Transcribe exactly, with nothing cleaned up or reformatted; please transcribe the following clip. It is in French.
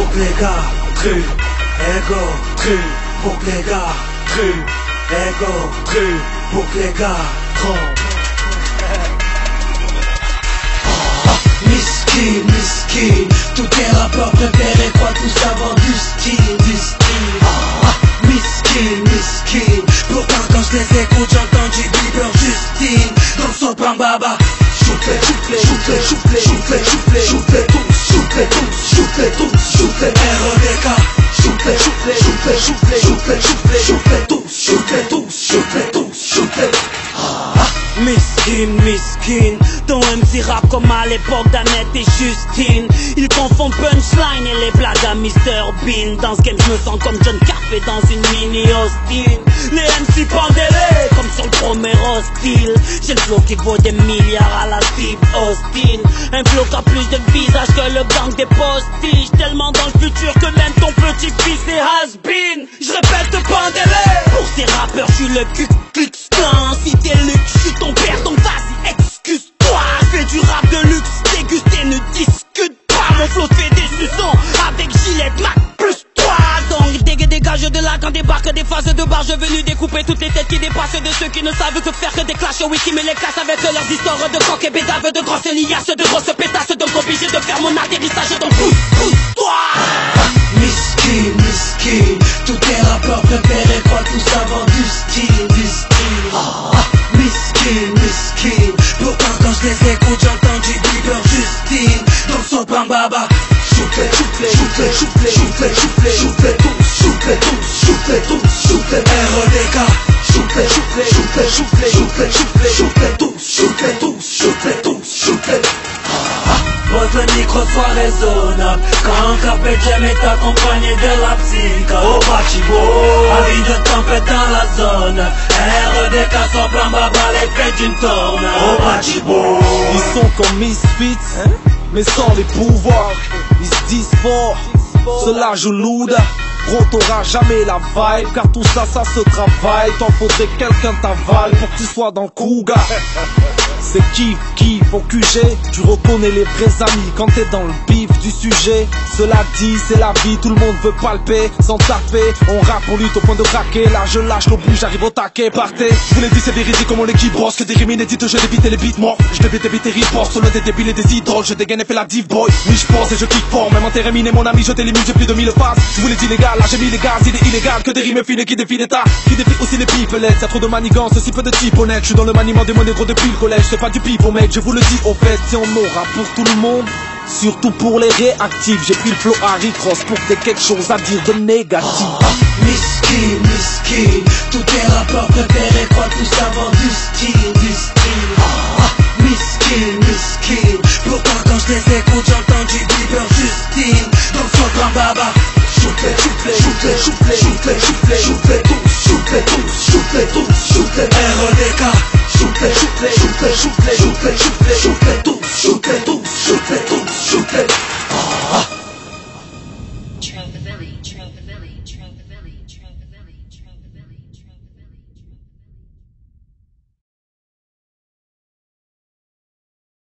pour que les gars cru, ego, cru, pour que les gars cru, ego, cru, pour que les gars trompent. Miskin, miskin, tous tes rappeurs préférés croient tous avoir du style, du style. Ah, miskin, miskin, pourtant quand je les écoute j'entends du Bieber, Justine dans son pain baba. Shoot-les, shoot-les, shoot-les, shoot-les, shoot-les, shoot-les, shoot-les tous, shoot-les tous, shoot-les tous, shoot-les R E D K. Shoot-les, shoot-les, shoot-les, shoot-les, shoot-les, shoot-les, shoot-les tous, shoot-les tous, shoot-les tous, shoot-les. Miskin, miskin, ton M C rap comme à l'époque d'Annette et Justine. Ils confondent punchline et les blagues à mister Bean. Dans ce game je me sens comme John Carpet dans une mini Austin. Les M C pendez-les comme sur le premier hostile. J'ai le flow qui vaut des milliards à la Steve Austin. Un flow qui a plus de visage que le gang des postiches. Tellement dans le futur que même ton petit-fils est has-been. Je répète pendez-les. Pour ces rappeurs je suis le Ku Klux Klan. Si t'es Luc je suis ton père donc vas-y excuse-toi. Je fais du rap de luxe, déguster ne discute pas. Mon flow te fait des suçons avec Gillette Mac plus toi. Donc dégage, dégage de là quand débarquent des phases de barge venues découper toutes les têtes qui dépassent de ceux qui ne savent que faire que des clashs wiki mais les classes avec leurs histoires de coq et bédave, de grosses liasses, de grosses pétasses. Donc obligé de faire mon atterrissage donc pousse, pousse-toi. Miskin, miskin, tous tes rappeurs préférés croient tous avoir du style, du style. Ah, miskin, miskin, pourtant quand je les écoute j'entends du Bieber, Justine dans son pain baba. Shoot-les, shoot-les, shoot-les, shoot-les, shoot-les, shoot-les, shoot-les tous, shoot-les tous, shoot-les tous, shoot-les R E D K. Shoot-les, shoot-les, shoot-les, shoot-les, shoot-les, shoot-les, shoot-les tous, shoot-les tous, shoot-les tous, shoot-les. Pose le micro, sois raisonnable. Quand Carpe Diem est accompagné de la psycha. Au Bachibo, avis de tempête dans la zone. R E D K sans plan baba, l'effet d'une tornade. Au Bachibo, ils sont comme Misfits, hein? Mais sans les pouvoirs. Ils se disent forts, cela joue lourd. Gros t'auras jamais la vibe, car tout ça, ça se travaille. T'en faudrait quelqu'un t'avale pour que tu sois dans le Kouga. C'est kiff, kiff, au Q G, tu reconnais les vrais amis quand t'es dans le bif du sujet. Cela dit, c'est la vie, tout le monde veut palper, sans taper. On rappe, on lutte au point de craquer. Là je lâche l'obus, j'arrive au taquet, partez. Je vous l'ai dit, c'est véridique comme on l'équipe brosse. Que des rimes inédites, je débite les beats morts. Je devais débiter riposte, solo des débiles et des idoles. Je dégaine et fais la div boy. Oui je pense et je kiffe fort, même en terminé mon ami, je t'élimine, j'ai plus de mille phases. Je vous l'ai dit les gars, là j'ai mis les gaz, il est illégal. Que des rimes fines qui défient l'état, qui défient aussi les pipelettes. Y'a trop de manigances, si peu de types honnêtes. Je suis dans le maniement des monnaies depuis le collège. C'est pas du pipeau mec, je vous le dis au fait, si on aura pour tout le monde, surtout pour les réactifs. J'ai pris le flow Harry Cross pour que t'aies quelque chose à dire de négatif. ah, miskin, miskin, tous tes rappeurs préférés croient tous avoir du style, du style. Ah, miskin, miskin, pourtant quand je les écoute j'entends du Bieber, Justine dans son pain baba. Shoot-les, shoot-les, shoot-les, shoot-les, shoot-les, shoot-les, shoot-les tous, shoot-les tous, shoot-les tous, shoot-les R E D K. Shoot-les, shoot-les, shoot-les, shoot-les, shoot-les, shoot-les, shoot-les tous, shoot-les tous, shoot-les tous, shoot-les.